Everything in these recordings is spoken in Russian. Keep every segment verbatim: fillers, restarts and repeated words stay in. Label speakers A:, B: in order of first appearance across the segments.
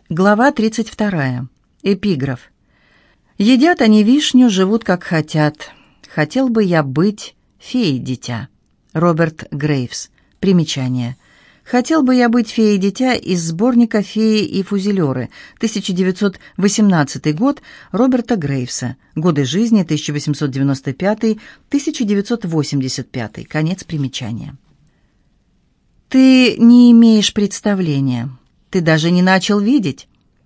A: Глава тридцать вторая. Эпиграф. «Едят они вишню, живут как хотят. Хотел бы я быть феей-дитя». Роберт Грейвс. Примечание. «Хотел бы я быть феей-дитя» из сборника «Феи и фузелеры», тысяча девятьсот восемнадцатый год, Роберта Грейвса. Годы жизни тысяча восемьсот девяносто пятый — тысяча девятьсот восемьдесят пятый. Конец примечания. Ты не имеешь представления. Ты даже не начал видеть.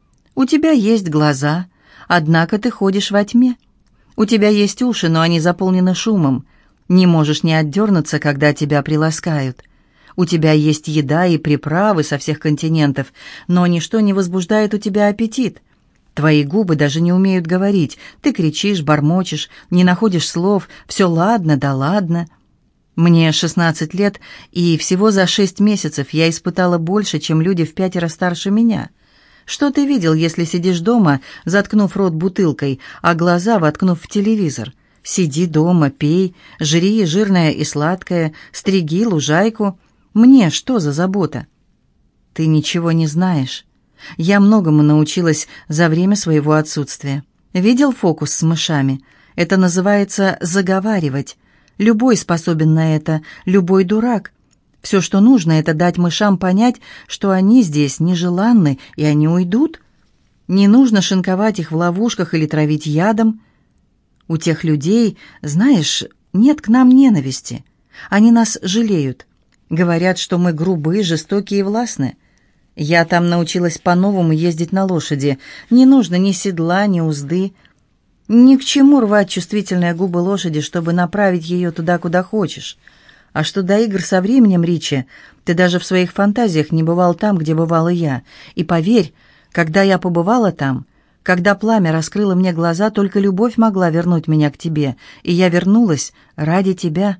A: У тебя есть глаза, однако ты ходишь во тьме. У тебя есть уши, но они заполнены шумом. Не можешь не отдернуться, когда тебя приласкают. У тебя есть еда и приправы со всех континентов, но ничто не возбуждает у тебя аппетит. Твои губы даже не умеют говорить. Ты кричишь, бормочешь, не находишь слов. Все ладно, да ладно. Мне шестнадцать лет, и всего за шесть месяцев я испытала больше, чем люди в пятеро старше меня. Что ты видел, если сидишь дома, заткнув рот бутылкой, а глаза воткнув в телевизор? Сиди дома, пей, жри жирное и сладкое, стриги лужайку. Мне что за забота? Ты ничего не знаешь. Я многому научилась за время своего отсутствия. Видел фокус с мышами? Это называется заговаривать. Любой способен на это, любой дурак. Все, что нужно, это дать мышам понять, что они здесь нежеланны, и они уйдут. Не нужно шинковать их в ловушках или травить ядом. У тех людей, знаешь, нет к нам ненависти. Они нас жалеют. Говорят, что мы грубые, жестокие и властны. Я там научилась по-новому ездить на лошади. Не нужно ни седла, ни узды. Ни к чему рвать чувствительные губы лошади, чтобы направить ее туда, куда хочешь. А что до игр со временем, Ричи, ты даже в своих фантазиях не бывал там, где бывала я. И поверь, когда я побывала там, когда пламя раскрыло мне глаза, только любовь могла вернуть меня к тебе, и я вернулась ради тебя.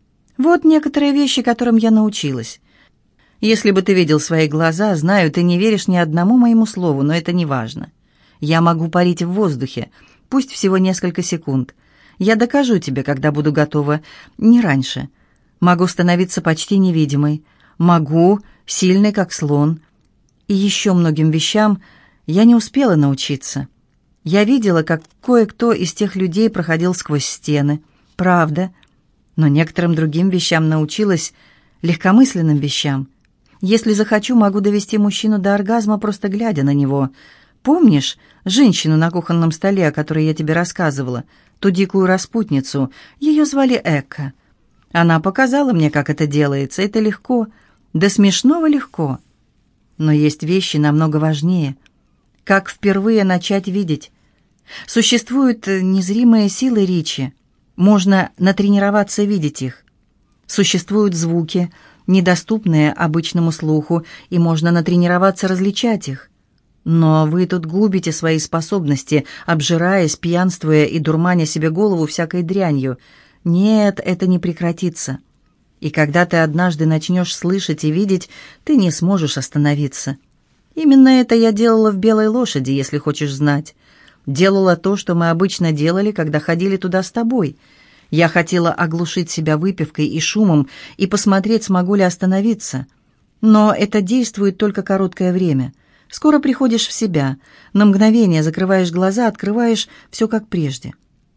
A: Вот некоторые вещи, которым я научилась. Если бы ты видел свои глаза, знаю, ты не веришь ни одному моему слову, но это не важно. Я могу парить в воздухе, пусть всего несколько секунд. Я докажу тебе, когда буду готова, не раньше. Могу становиться почти невидимой. Могу, сильной, как слон. И еще многим вещам я не успела научиться. Я видела, как кое-кто из тех людей проходил сквозь стены. Правда. Но некоторым другим вещам научилась, легкомысленным вещам. Если захочу, могу довести мужчину до оргазма, просто глядя на него. Помнишь женщину на кухонном столе, о которой я тебе рассказывала, ту дикую распутницу? Ее звали Экка. Она показала мне, как это делается. Это легко, до смешного легко. Но есть вещи намного важнее. Как впервые начать видеть? Существуют незримые силы Ричи. Можно натренироваться видеть их. Существуют звуки, недоступные обычному слуху, и можно натренироваться различать их. Но вы тут губите свои способности, обжираясь, пьянствуя и дурманя себе голову всякой дрянью. Нет, это не прекратится. И когда ты однажды начнешь слышать и видеть, ты не сможешь остановиться. Именно это я делала в «Белой лошади», если хочешь знать. Делала то, что мы обычно делали, когда ходили туда с тобой. Я хотела оглушить себя выпивкой и шумом и посмотреть, смогу ли остановиться. Но это действует только короткое время. Скоро приходишь в себя, на мгновение закрываешь глаза, открываешь все как прежде.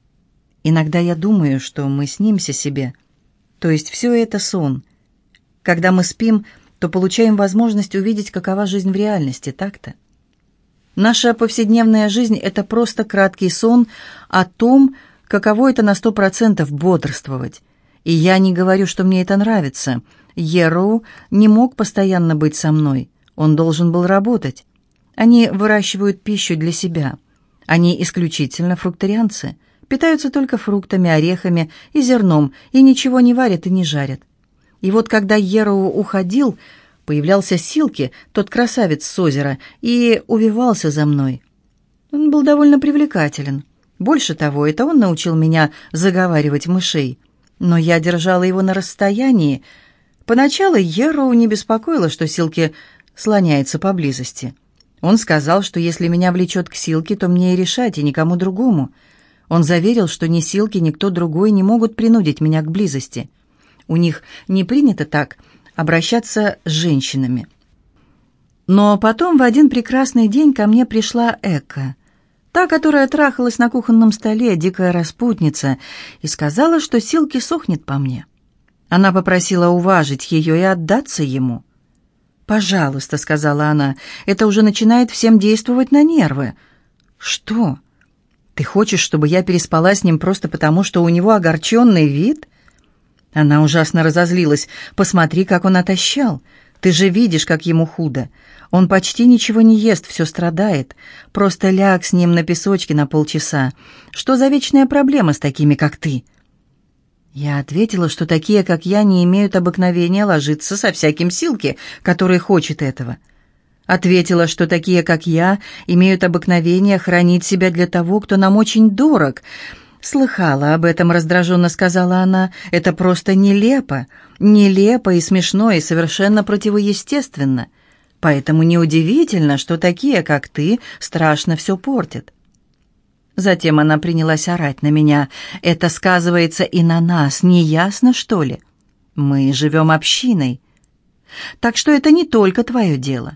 A: Иногда я думаю, что мы снимся себе, то есть все это сон. Когда мы спим, то получаем возможность увидеть, какова жизнь в реальности, так-то? Наша повседневная жизнь — это просто краткий сон о том, каково это на сто процентов бодрствовать. И я не говорю, что мне это нравится. Ероу не мог постоянно быть со мной. Он должен был работать. Они выращивают пищу для себя. Они исключительно фрукторианцы, питаются только фруктами, орехами и зерном, и ничего не варят и не жарят. И вот когда Ероу уходил, появлялся Силки, тот красавец с озера, и увивался за мной. Он был довольно привлекателен. Больше того, это он научил меня заговаривать мышей. Но я держала его на расстоянии. Поначалу Ероу не беспокоило, что Силки слоняется поблизости. Он сказал, что если меня влечет к Силке, то мне и решать, и никому другому. Он заверил, что ни Силки, ни кто другой не могут принудить меня к близости. У них не принято так обращаться с женщинами. Но потом в один прекрасный день ко мне пришла Эка, та, которая трахалась на кухонном столе, дикая распутница, и сказала, что Силки сохнет по мне. Она попросила уважить ее и отдаться ему. «Пожалуйста», — сказала она, — «это уже начинает всем действовать на нервы». «Что? Ты хочешь, чтобы я переспала с ним просто потому, что у него огорченный вид?» Она ужасно разозлилась. «Посмотри, как он отощал. Ты же видишь, как ему худо. Он почти ничего не ест, все страдает. Просто ляг с ним на песочке на полчаса. Что за вечная проблема с такими, как ты?» Я ответила, что такие, как я, не имеют обыкновения ложиться со всяким Силки, который хочет этого. Ответила, что такие, как я, имеют обыкновение хранить себя для того, кто нам очень дорог. «Слыхала об этом», — раздраженно сказала она. «Это просто нелепо, нелепо и смешно, и совершенно противоестественно. Поэтому неудивительно, что такие, как ты, страшно все портят». Затем она принялась орать на меня. «Это сказывается и на нас, не ясно, что ли? Мы живем общиной. Так что это не только твое дело».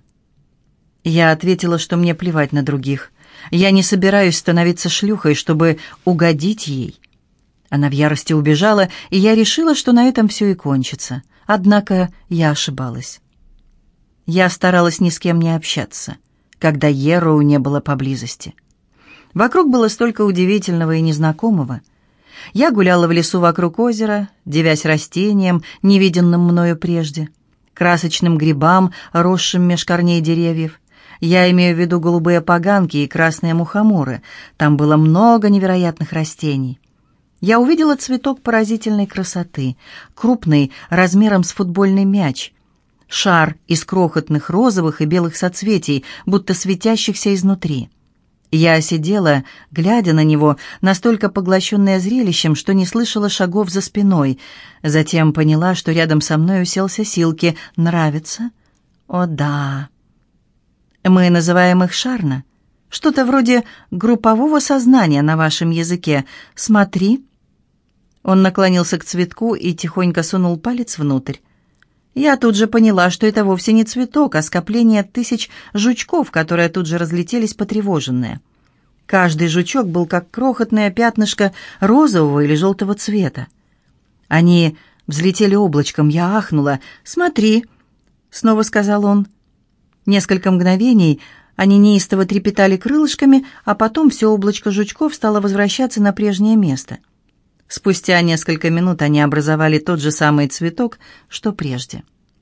A: Я ответила, что мне плевать на других. Я не собираюсь становиться шлюхой, чтобы угодить ей. Она в ярости убежала, и я решила, что на этом все и кончится. Однако я ошибалась. Я старалась ни с кем не общаться, когда Йерроу не было поблизости. Вокруг было столько удивительного и незнакомого. Я гуляла в лесу вокруг озера, дивясь растениям, невиденным мною прежде, красочным грибам, росшим меж корней деревьев. Я имею в виду голубые поганки и красные мухоморы. Там было много невероятных растений. Я увидела цветок поразительной красоты, крупный, размером с футбольный мяч, шар из крохотных розовых и белых соцветий, будто светящихся изнутри. Я сидела, глядя на него, настолько поглощенная зрелищем, что не слышала шагов за спиной. Затем поняла, что рядом со мной уселся Силки. «Нравится?» «О, да». «Мы называем их шарна. Что-то вроде группового сознания на вашем языке. Смотри». Он наклонился к цветку и тихонько сунул палец внутрь. Я тут же поняла, что это вовсе не цветок, а скопление тысяч жучков, которые тут же разлетелись потревоженные. Каждый жучок был как крохотное пятнышко розового или желтого цвета. Они взлетели облачком, я ахнула. «Смотри», — снова сказал он. Несколько мгновений они неистово трепетали крылышками, а потом все облачко жучков стало возвращаться на прежнее место. Спустя несколько минут они образовали тот же самый цветок, что прежде.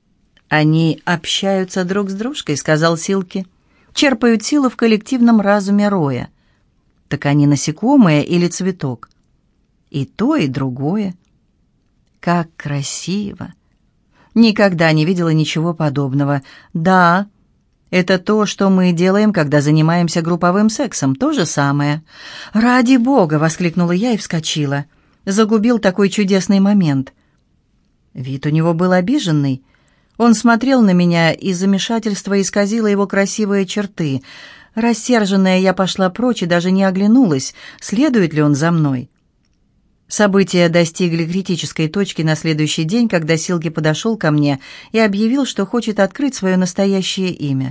A: «Они общаются друг с дружкой», — сказал Силки. «Черпают силу в коллективном разуме роя». «Так они насекомые или цветок?» «И то, и другое». «Как красиво!» «Никогда не видела ничего подобного». «Да, это то, что мы делаем, когда занимаемся групповым сексом, то же самое». «Ради бога!» — воскликнула я и вскочила. Загубил такой чудесный момент. Вид у него был обиженный. Он смотрел на меня, и замешательство исказило его красивые черты. Рассерженная, я пошла прочь и даже не оглянулась, следует ли он за мной. События достигли критической точки на следующий день, когда Силки подошел ко мне и объявил, что хочет открыть свое настоящее имя.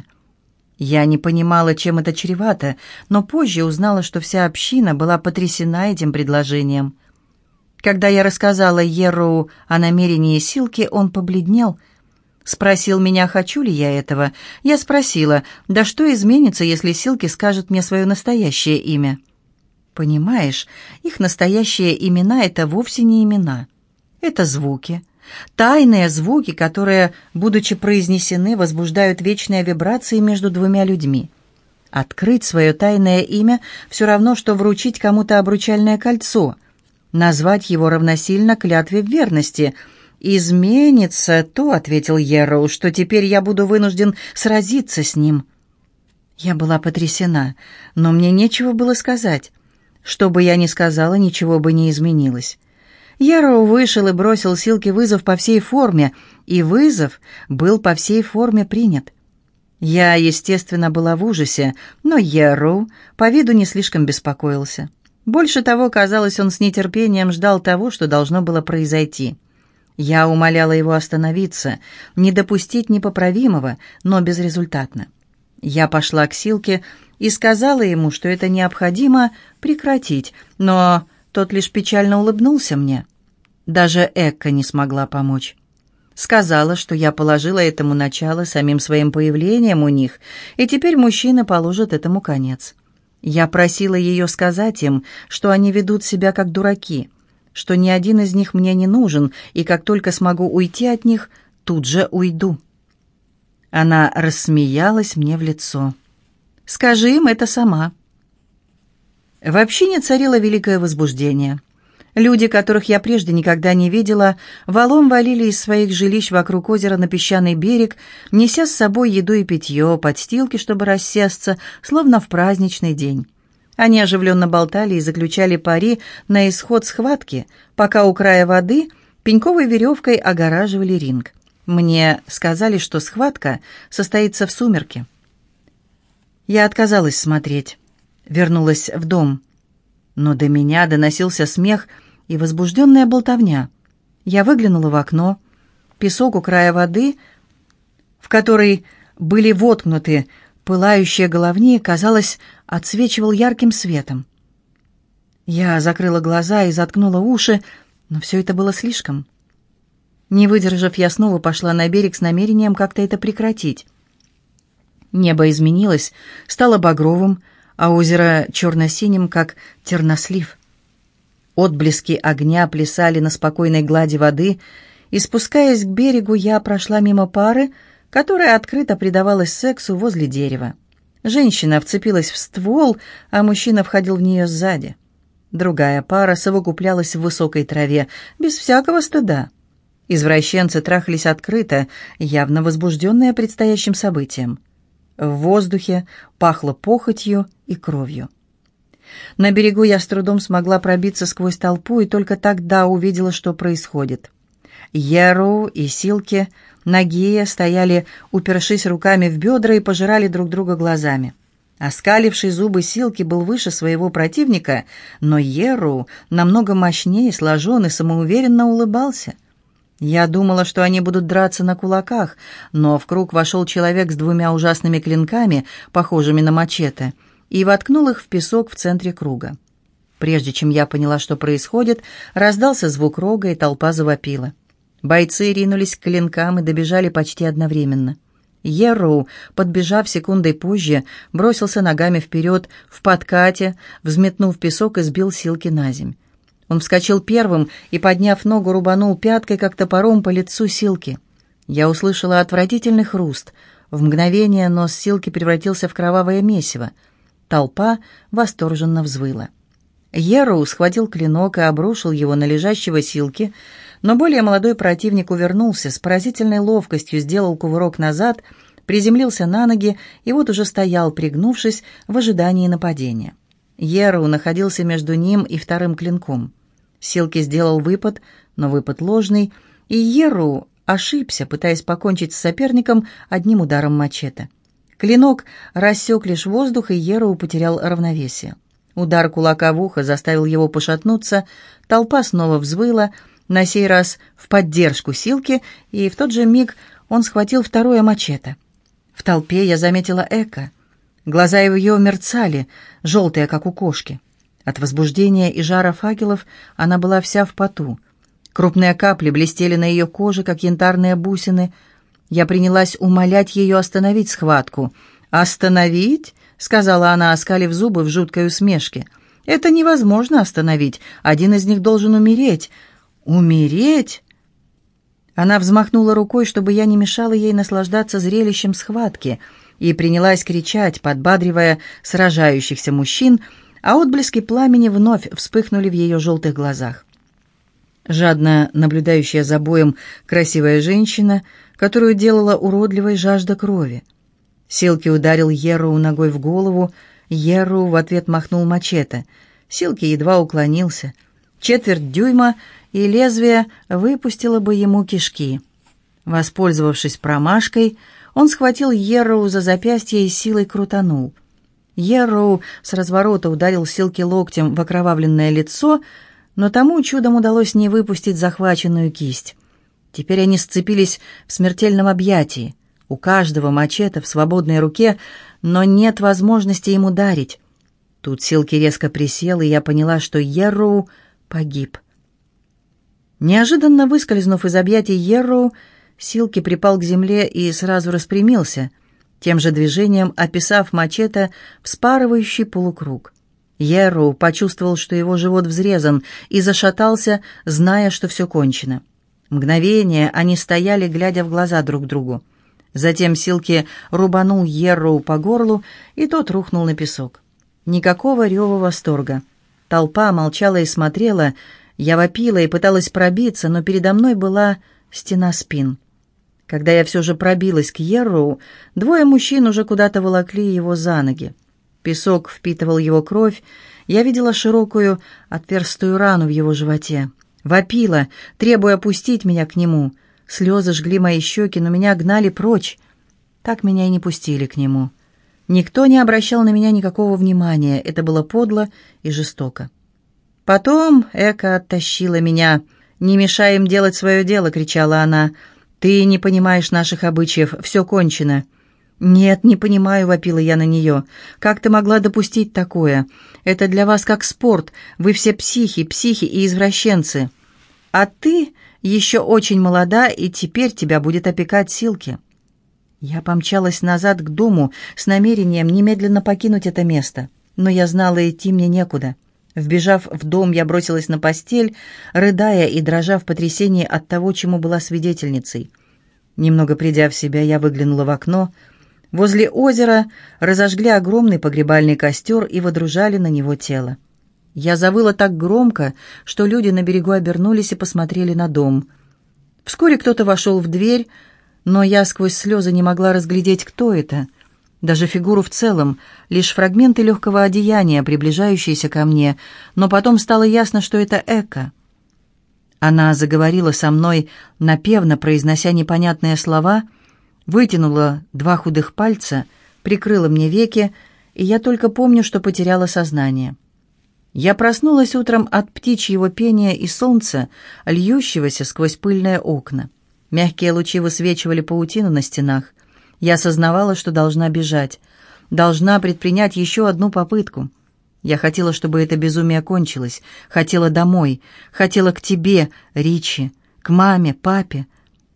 A: Я не понимала, чем это чревато, но позже узнала, что вся община была потрясена этим предложением. Когда я рассказала Йерроу о намерении Силки, он побледнел. Спросил меня, хочу ли я этого. Я спросила, да что изменится, если Силки скажет мне свое настоящее имя? Понимаешь, их настоящие имена — это вовсе не имена. Это звуки. Тайные звуки, которые, будучи произнесены, возбуждают вечные вибрации между двумя людьми. Открыть свое тайное имя — все равно, что вручить кому-то обручальное кольцо. Назвать его равносильно клятве в верности. «Изменится то», — ответил Йерроу, — «что теперь я буду вынужден сразиться с ним». Я была потрясена, но мне нечего было сказать. Что бы я ни сказала, ничего бы не изменилось. Йерроу вышел и бросил Силке вызов по всей форме, и вызов был по всей форме принят. Я, естественно, была в ужасе, но Йерроу по виду не слишком беспокоился. Больше того, казалось, он с нетерпением ждал того, что должно было произойти. Я умоляла его остановиться, не допустить непоправимого, но безрезультатно. Я пошла к Силке и сказала ему, что это необходимо прекратить, но тот лишь печально улыбнулся мне. Даже Экка не смогла помочь. Сказала, что я положила этому начало самим своим появлением у них, и теперь мужчины положат этому конец. Я просила ее сказать им, что они ведут себя как дураки, что ни один из них мне не нужен, и как только смогу уйти от них, тут же уйду. Она рассмеялась мне в лицо. «Скажи им это сама». В общине царило великое возбуждение. Люди, которых я прежде никогда не видела, валом валили из своих жилищ вокруг озера на песчаный берег, неся с собой еду и питье, подстилки, чтобы рассесться, словно в праздничный день. Они оживленно болтали и заключали пари на исход схватки, пока у края воды пеньковой веревкой огораживали ринг. Мне сказали, что схватка состоится в сумерки. Я отказалась смотреть, вернулась в дом. Но до меня доносился смех и возбужденная болтовня. Я выглянула в окно. Песок у края воды, в который были воткнуты пылающие головни, казалось, отсвечивал ярким светом. Я закрыла глаза и заткнула уши, но все это было слишком. Не выдержав, я снова пошла на берег с намерением как-то это прекратить. Небо изменилось, стало багровым, а озеро черно-синим, как тернослив. Отблески огня плясали на спокойной глади воды, и, спускаясь к берегу, я прошла мимо пары, которая открыто предавалась сексу возле дерева. Женщина вцепилась в ствол, а мужчина входил в нее сзади. Другая пара совокуплялась в высокой траве, без всякого стыда. Извращенцы трахались открыто, явно возбужденные предстоящим событием. В воздухе пахло похотью и кровью. На берегу я с трудом смогла пробиться сквозь толпу и только тогда увидела, что происходит. Йерроу и Силки, нагие, стояли, упершись руками в бедра и пожирали друг друга глазами. Оскаливший зубы Силки был выше своего противника, но Йерроу намного мощнее, сложен и самоуверенно улыбался. Я думала, что они будут драться на кулаках, но в круг вошел человек с двумя ужасными клинками, похожими на мачете, и воткнул их в песок в центре круга. Прежде чем я поняла, что происходит, раздался звук рога, и толпа завопила. Бойцы ринулись к клинкам и добежали почти одновременно. Йерроу, подбежав секундой позже, бросился ногами вперед в подкате, взметнув песок и сбил Силки на земь. Он вскочил первым и, подняв ногу, рубанул пяткой, как топором, по лицу Силки. Я услышала отвратительный хруст. В мгновение нос Силки превратился в кровавое месиво. Толпа восторженно взвыла. Йерроу схватил клинок и обрушил его на лежащего Силки, но более молодой противник увернулся, с поразительной ловкостью сделал кувырок назад, приземлился на ноги и вот уже стоял, пригнувшись в ожидании нападения. Йерроу находился между ним и вторым клинком. Силки сделал выпад, но выпад ложный, и Йерроу ошибся, пытаясь покончить с соперником одним ударом мачете. Клинок рассек лишь воздух, и Йерроу потерял равновесие. Удар кулака в ухо заставил его пошатнуться, толпа снова взвыла, на сей раз в поддержку Силки, и в тот же миг он схватил второе мачете. В толпе я заметила Эка. Глаза ее мерцали, желтые, как у кошки. От возбуждения и жара факелов она была вся в поту. Крупные капли блестели на ее коже, как янтарные бусины. Я принялась умолять ее остановить схватку. «Остановить?» — сказала она, оскалив зубы в жуткой усмешке. «Это невозможно остановить. Один из них должен умереть». «Умереть?» Она взмахнула рукой, чтобы я не мешала ей наслаждаться зрелищем схватки, и принялась кричать, подбадривая сражающихся мужчин, а отблески пламени вновь вспыхнули в ее желтых глазах. Жадно наблюдающая за боем красивая женщина, которую делала уродливой жажда крови. Силки ударил Йерроу ногой в голову, Йерроу в ответ махнул мачете. Силки едва уклонился. Четверть дюйма, и лезвие выпустило бы ему кишки. Воспользовавшись промашкой, он схватил Йерроу за запястье и силой крутанул. Йерроу с разворота ударил Силки локтем в окровавленное лицо, но тому чудом удалось не выпустить захваченную кисть. Теперь они сцепились в смертельном объятии. У каждого мачете в свободной руке, но нет возможности им ударить. Тут Силки резко присел, и я поняла, что Йерроу погиб. Неожиданно выскользнув из объятий Йерроу, Силки припал к земле и сразу распрямился, тем же движением описав мачете вспарывающий полукруг. Йерроу почувствовал, что его живот взрезан, и зашатался, зная, что все кончено. Мгновение они стояли, глядя в глаза друг другу. Затем Силки рубанул Йерроу по горлу, и тот рухнул на песок. Никакого рева восторга. Толпа молчала и смотрела. Я вопила и пыталась пробиться, но передо мной была стена спин. Когда я все же пробилась к Йерроу, двое мужчин уже куда-то волокли его за ноги. Песок впитывал его кровь, я видела широкую отверстую рану в его животе. Вопила, требуя пустить меня к нему. Слезы жгли мои щеки, но меня гнали прочь. Так меня и не пустили к нему. Никто не обращал на меня никакого внимания, это было подло и жестоко. Потом Эка оттащила меня. «Не мешай им делать свое дело!» — кричала она. «Ты не понимаешь наших обычаев, все кончено». «Нет, не понимаю», — вопила я на нее. «Как ты могла допустить такое? Это для вас как спорт, вы все психи, психи и извращенцы. А ты еще очень молода, и теперь тебя будет опекать Силки». Я помчалась назад к дому с намерением немедленно покинуть это место, но я знала, идти мне некуда. Вбежав в дом, я бросилась на постель, рыдая и дрожа в потрясении от того, чему была свидетельницей. Немного придя в себя, я выглянула в окно. Возле озера разожгли огромный погребальный костер и водружали на него тело. Я завыла так громко, что люди на берегу обернулись и посмотрели на дом. Вскоре кто-то вошел в дверь, но я сквозь слезы не могла разглядеть, кто это. Даже фигуру в целом, лишь фрагменты легкого одеяния, приближающиеся ко мне, но потом стало ясно, что это Эка. Она заговорила со мной, напевно произнося непонятные слова, вытянула два худых пальца, прикрыла мне веки, и я только помню, что потеряла сознание. Я проснулась утром от птичьего пения и солнца, льющегося сквозь пыльные окна. Мягкие лучи высвечивали паутину на стенах. Я осознавала, что должна бежать, должна предпринять еще одну попытку. Я хотела, чтобы это безумие кончилось, хотела домой, хотела к тебе, Ричи, к маме, папе.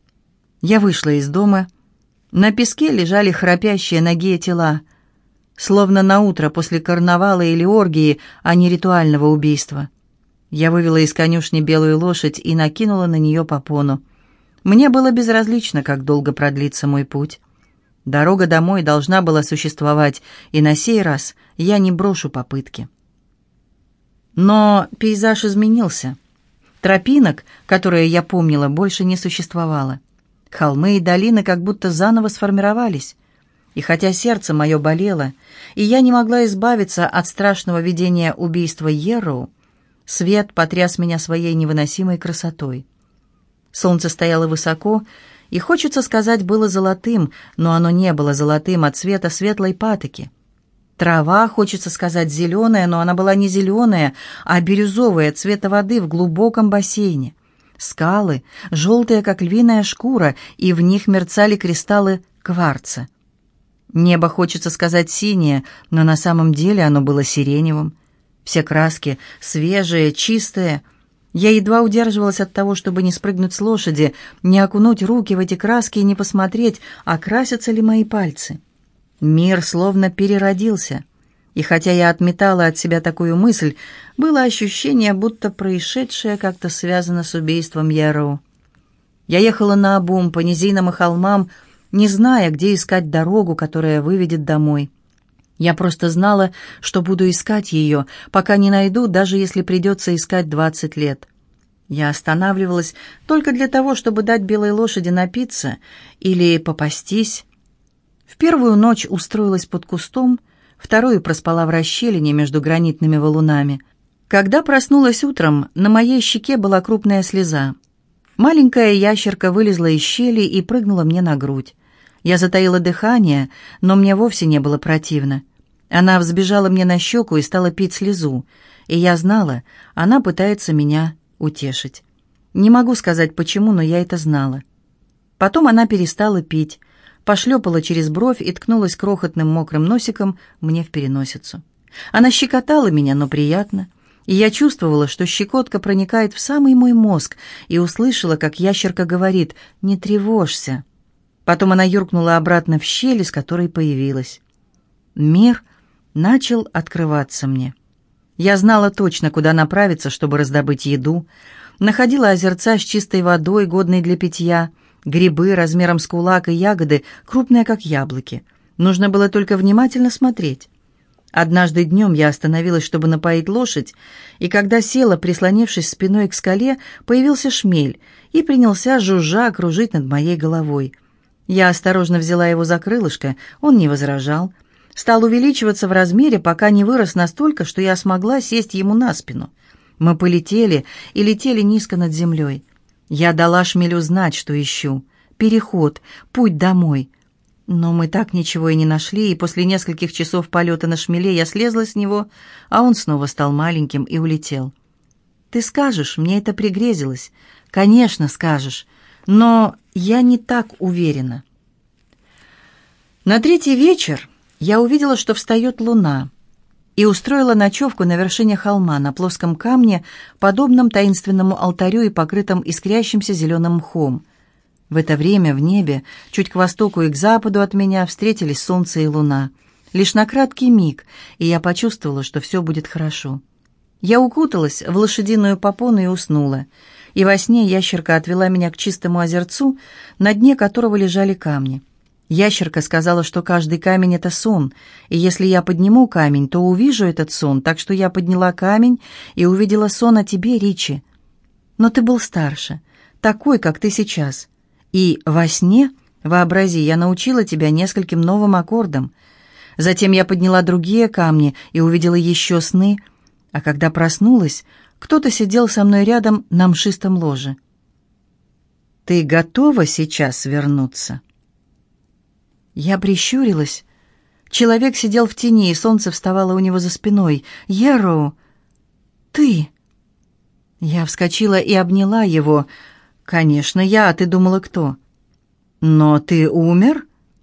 A: Я вышла из дома. На песке лежали храпящие нагие тела, словно на утро после карнавала или оргии, а не ритуального убийства. Я вывела из конюшни белую лошадь и накинула на нее попону. Мне было безразлично, как долго продлится мой путь. Дорога домой должна была существовать, и на сей раз я не брошу попытки. Но пейзаж изменился. Тропинок, которые я помнила, больше не существовало. Холмы и долины как будто заново сформировались. И хотя сердце мое болело, и я не могла избавиться от страшного видения убийства Йерроу, свет потряс меня своей невыносимой красотой. Солнце стояло высоко, и, хочется сказать, было золотым, но оно не было золотым от цвета светлой патоки. Трава, хочется сказать, зеленая, но она была не зеленая, а бирюзовая цвета воды в глубоком бассейне. Скалы, желтые, как львиная шкура, и в них мерцали кристаллы кварца. Небо, хочется сказать, синее, но на самом деле оно было сиреневым. Все краски свежие, чистые. Я едва удерживалась от того, чтобы не спрыгнуть с лошади, не окунуть руки в эти краски и не посмотреть, окрасятся ли мои пальцы. Мир словно переродился. И хотя я отметала от себя такую мысль, было ощущение, будто происшедшее как-то связано с убийством Йерроу. Я ехала наобум по низинам и холмам, не зная, где искать дорогу, которая выведет домой. Я просто знала, что буду искать ее, пока не найду, даже если придется искать двадцать лет. Я останавливалась только для того, чтобы дать белой лошади напиться или попастись. В первую ночь устроилась под кустом, вторую проспала в расщелине между гранитными валунами. Когда проснулась утром, на моей щеке была крупная слеза. Маленькая ящерка вылезла из щели и прыгнула мне на грудь. Я затаила дыхание, но мне вовсе не было противно. Она взбежала мне на щеку и стала пить слезу, и я знала, она пытается меня утешить. Не могу сказать почему, но я это знала. Потом она перестала пить, пошлепала через бровь и ткнулась крохотным мокрым носиком мне в переносицу. Она щекотала меня, но приятно, и я чувствовала, что щекотка проникает в самый мой мозг, и услышала, как ящерка говорит: «Не тревожься». Потом она юркнула обратно в щель, из которой появилась. Мир начал открываться мне. Я знала точно, куда направиться, чтобы раздобыть еду. Находила озерца с чистой водой, годной для питья, грибы размером с кулак и ягоды, крупные, как яблоки. Нужно было только внимательно смотреть. Однажды днем я остановилась, чтобы напоить лошадь, и когда села, прислонившись спиной к скале, появился шмель и принялся жужжа кружить над моей головой. Я осторожно взяла его за крылышко, он не возражал. Стал увеличиваться в размере, пока не вырос настолько, что я смогла сесть ему на спину. Мы полетели и летели низко над землей. Я дала шмелю знать, что ищу. Переход, путь домой. Но мы так ничего и не нашли, и после нескольких часов полета на шмеле я слезла с него, а он снова стал маленьким и улетел. Ты скажешь, мне это пригрезилось. Конечно, скажешь, но я не так уверена. На третий вечер я увидела, что встает луна, и устроила ночевку на вершине холма, на плоском камне, подобном таинственному алтарю и покрытом искрящимся зеленым мхом. В это время в небе, чуть к востоку и к западу от меня, встретились солнце и луна. Лишь на краткий миг, и я почувствовала, что все будет хорошо. Я укуталась в лошадиную попону и уснула, и во сне ящерка отвела меня к чистому озерцу, на дне которого лежали камни. Ящерка сказала, что каждый камень — это сон, и если я подниму камень, то увижу этот сон, так что я подняла камень и увидела сон о тебе, Ричи. Но ты был старше, такой, как ты сейчас. И во сне, вообрази, я научила тебя нескольким новым аккордам. Затем я подняла другие камни и увидела еще сны, а когда проснулась, кто-то сидел со мной рядом на мшистом ложе. Ты готова сейчас вернуться? Я прищурилась. Человек сидел в тени, и солнце вставало у него за спиной. «Ероу, ты!» Я вскочила и обняла его. «Конечно, я, а ты думала, кто?» «Но ты умер?»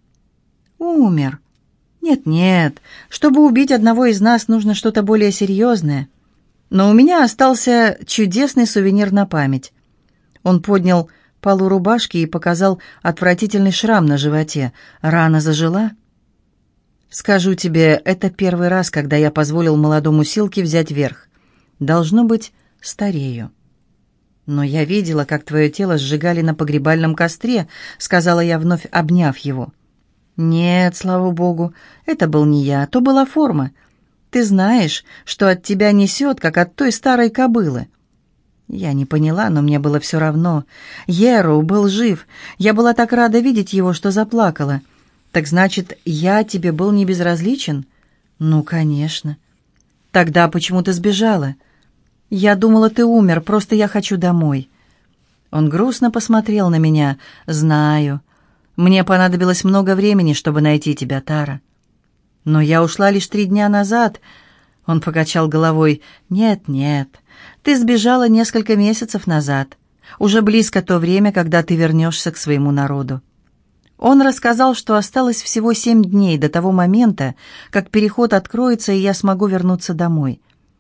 A: «Умер. Нет-нет, чтобы убить одного из нас, нужно что-то более серьезное. Но у меня остался чудесный сувенир на память». Он поднял полу рубашки и показал отвратительный шрам на животе. Рана зажила? Скажу тебе, это первый раз, когда я позволил молодому Силке взять верх. Должно быть, старею. Но я видела, как твое тело сжигали на погребальном костре, сказала я, вновь обняв его. Нет, слава богу, это был не я, то была форма. Ты знаешь, что от тебя несет, как от той старой кобылы. Я не поняла, но мне было все равно. Ероу был жив. Я была так рада видеть его, что заплакала. Так значит, я тебе был не безразличен? Ну, конечно. Тогда почему ты сбежала? Я думала, ты умер, просто я хочу домой. Он грустно посмотрел на меня. Знаю. Мне понадобилось много времени, чтобы найти тебя, Тара. Но я ушла лишь три дня назад. Он покачал головой. Нет, нет. Ты сбежала несколько месяцев назад. Уже близко то время, когда ты вернешься к своему народу. Он рассказал, что осталось всего семь дней до того момента, как переход откроется, и я смогу вернуться домой.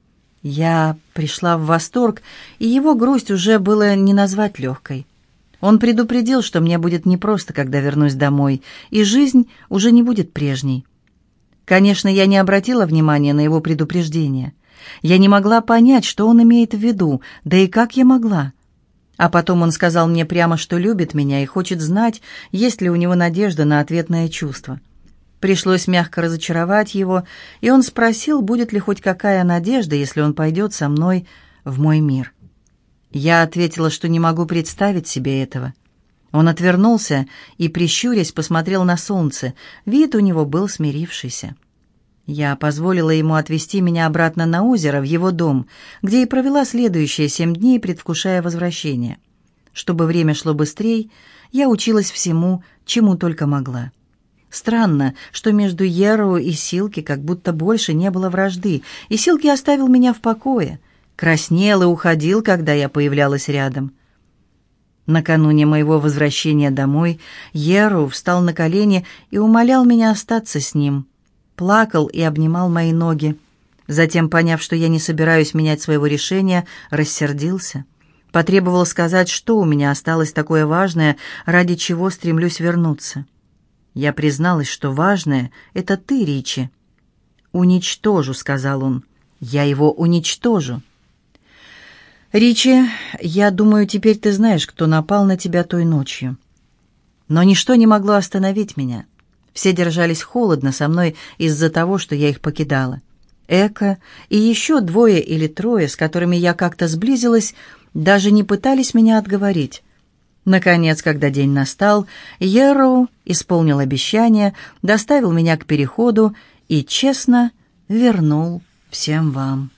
A: Я пришла в восторг, и его грусть уже было не назвать легкой. Он предупредил, что мне будет непросто, когда вернусь домой, и жизнь уже не будет прежней. Конечно, я не обратила внимания на его предупреждение. Я не могла понять, что он имеет в виду, да и как я могла. А потом он сказал мне прямо, что любит меня и хочет знать, есть ли у него надежда на ответное чувство. Пришлось мягко разочаровать его, и он спросил, будет ли хоть какая надежда, если он пойдет со мной в мой мир. Я ответила, что не могу представить себе этого. Он отвернулся и, прищурясь, посмотрел на солнце. Вид у него был смирившийся. Я позволила ему отвезти меня обратно на озеро, в его дом, где и провела следующие семь дней, предвкушая возвращение. Чтобы время шло быстрее, я училась всему, чему только могла. Странно, что между Ероу и Силки как будто больше не было вражды, и Силки оставил меня в покое, краснел и уходил, когда я появлялась рядом. Накануне моего возвращения домой Йерроу встал на колени и умолял меня остаться с ним. Плакал и обнимал мои ноги. Затем, поняв, что я не собираюсь менять своего решения, рассердился. Потребовал сказать, что у меня осталось такое важное, ради чего стремлюсь вернуться. Я призналась, что важное — это ты, Ричи. «Уничтожу», — сказал он. «Я его уничтожу». «Ричи, я думаю, теперь ты знаешь, кто напал на тебя той ночью». Но ничто не могло остановить меня. Все держались холодно со мной из-за того, что я их покидала. Эко и еще двое или трое, с которыми я как-то сблизилась, даже не пытались меня отговорить. Наконец, когда день настал, Йерроу исполнил обещание, доставил меня к переходу и честно вернул всем вам.